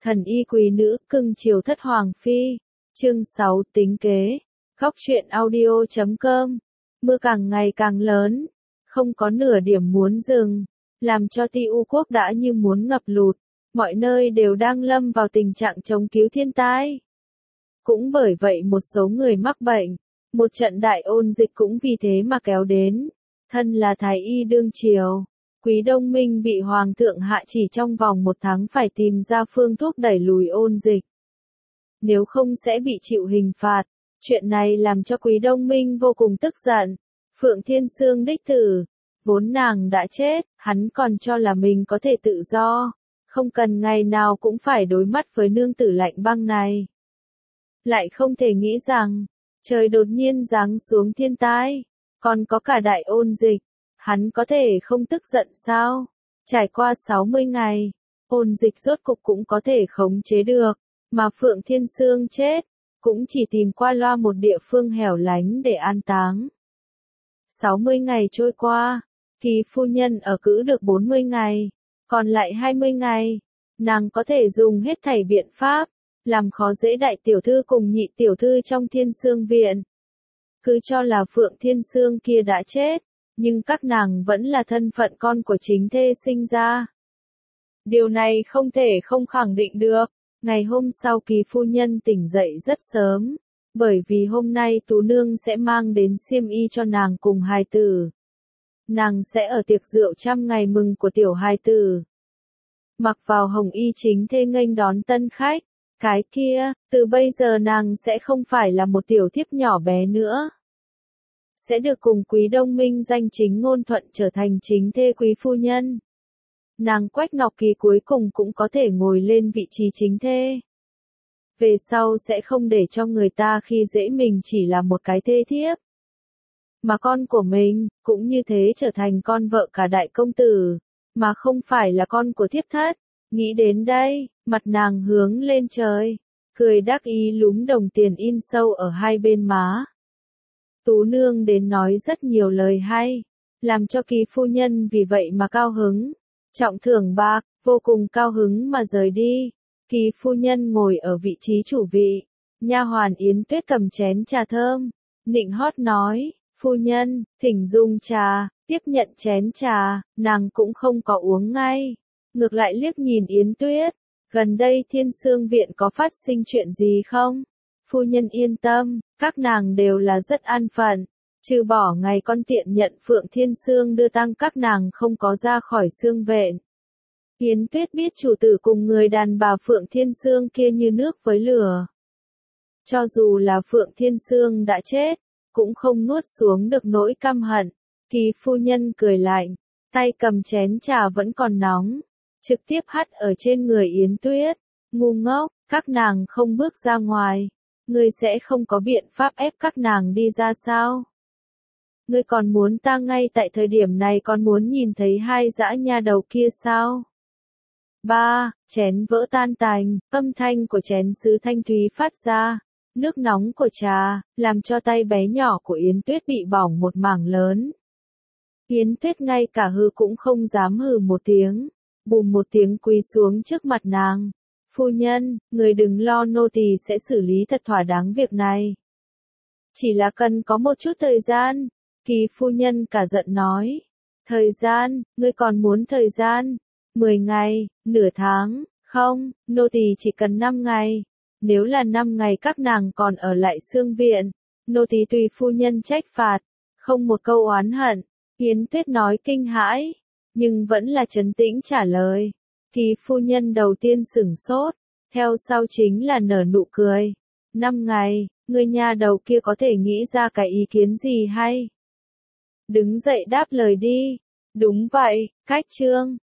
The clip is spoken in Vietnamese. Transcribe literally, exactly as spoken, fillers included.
Thần y quý nữ, cưng chiều thất hoàng phi. Chương sáu tính kế. Góc truyện audio chấm com. Mưa càng ngày càng lớn, không có nửa điểm muốn dừng, làm cho Ti U quốc đã như muốn ngập lụt, mọi nơi đều đang lâm vào tình trạng chống cứu thiên tai. Cũng bởi vậy một số người mắc bệnh, một trận đại ôn dịch cũng vì thế mà kéo đến. Thân là thái y đương triều, Quý Đông Minh bị hoàng thượng hạ chỉ trong vòng một tháng phải tìm ra phương thuốc đẩy lùi ôn dịch. Nếu không sẽ bị chịu hình phạt. Chuyện này làm cho Quý Đông Minh vô cùng tức giận. Phượng Thiên Sương đích tử, vốn nàng đã chết, hắn còn cho là mình có thể tự do, không cần ngày nào cũng phải đối mắt với nương tử lạnh băng này. Lại không thể nghĩ rằng, trời đột nhiên giáng xuống thiên tai, còn có cả đại ôn dịch, hắn có thể không tức giận sao? Trải qua sáu mươi ngày, ôn dịch rốt cục cũng có thể khống chế được, mà Phượng Thiên Sương chết, cũng chỉ tìm qua loa một địa phương hẻo lánh để an táng. sáu mươi ngày trôi qua, Kỳ phu nhân ở cữ được bốn mươi ngày, còn lại hai mươi ngày, nàng có thể dùng hết thảy biện pháp, làm khó dễ đại tiểu thư cùng nhị tiểu thư trong Thiên Sương viện. Cứ cho là Phượng Thiên Sương kia đã chết, nhưng các nàng vẫn là thân phận con của chính thê sinh ra. Điều này không thể không khẳng định được. Ngày hôm sau Kỳ phu nhân tỉnh dậy rất sớm, bởi vì hôm nay Tú Nương sẽ mang đến xiêm y cho nàng cùng hài tử. Nàng sẽ ở tiệc rượu trăm ngày mừng của tiểu hài tử. Mặc vào hồng y chính thê nghênh đón tân khách, cái kia, từ bây giờ nàng sẽ không phải là một tiểu thiếp nhỏ bé nữa. Sẽ được cùng Quý Đông Minh danh chính ngôn thuận trở thành chính thê quý phu nhân. Nàng Quách Ngọc Kỳ cuối cùng cũng có thể ngồi lên vị trí chính thê. Về sau sẽ không để cho người ta khi dễ mình chỉ là một cái thê thiếp. Mà con của mình, cũng như thế trở thành con vợ cả đại công tử, mà không phải là con của thiếp thất. Nghĩ đến đây, mặt nàng hướng lên trời, cười đắc ý lúm đồng tiền in sâu ở hai bên má. Tú Nương đến nói rất nhiều lời hay, làm cho Kỳ phu nhân vì vậy mà cao hứng. Trọng thưởng bạc, vô cùng cao hứng mà rời đi. Kỳ phu nhân ngồi ở vị trí chủ vị, nha hoàn Yến Tuyết cầm chén trà thơm, nịnh hót nói, phu nhân, thỉnh dùng trà, tiếp nhận chén trà, nàng cũng không có uống ngay. Ngược lại liếc nhìn Yến Tuyết, gần đây Thiên Sương viện có phát sinh chuyện gì không? Phu nhân yên tâm, các nàng đều là rất an phận. Trừ bỏ ngày con tiện nhận Phượng Thiên Sương đưa tang các nàng không có ra khỏi Sương viện. Yến Tuyết biết chủ tử cùng người đàn bà Phượng Thiên Sương kia như nước với lửa. Cho dù là Phượng Thiên Sương đã chết, cũng không nuốt xuống được nỗi căm hận. Kỳ phu nhân cười lạnh, tay cầm chén trà vẫn còn nóng, trực tiếp hắt ở trên người Yến Tuyết. Ngu ngốc, các nàng không bước ra ngoài, ngươi sẽ không có biện pháp ép các nàng đi ra sao? Ngươi còn muốn ta ngay tại thời điểm này còn muốn nhìn thấy hai dã nha đầu kia sao? Ba, chén vỡ tan tành, âm thanh của chén sứ thanh thúy phát ra, nước nóng của trà, làm cho tay bé nhỏ của Yến Tuyết bị bỏng một mảng lớn. Yến Tuyết ngay cả hừ cũng không dám hừ một tiếng, bùm một tiếng quỳ xuống trước mặt nàng. Phu nhân, người đừng lo, nô tỳ sẽ xử lý thật thỏa đáng việc này. Chỉ là cần có một chút thời gian. Kỳ phu nhân cả giận nói. Thời gian, ngươi còn muốn thời gian? Mười ngày, nửa tháng, không, nô tỳ chỉ cần năm ngày. Nếu là năm ngày các nàng còn ở lại Sương viện, nô tỳ tùy phu nhân trách phạt, không một câu oán hận. Yến Tuyết nói kinh hãi, nhưng vẫn là trấn tĩnh trả lời. Kỳ phu nhân đầu tiên sửng sốt, theo sau chính là nở nụ cười. Năm ngày, người nhà đầu kia có thể nghĩ ra cái ý kiến gì hay? Đứng dậy đáp lời đi. Đúng vậy, cách trương,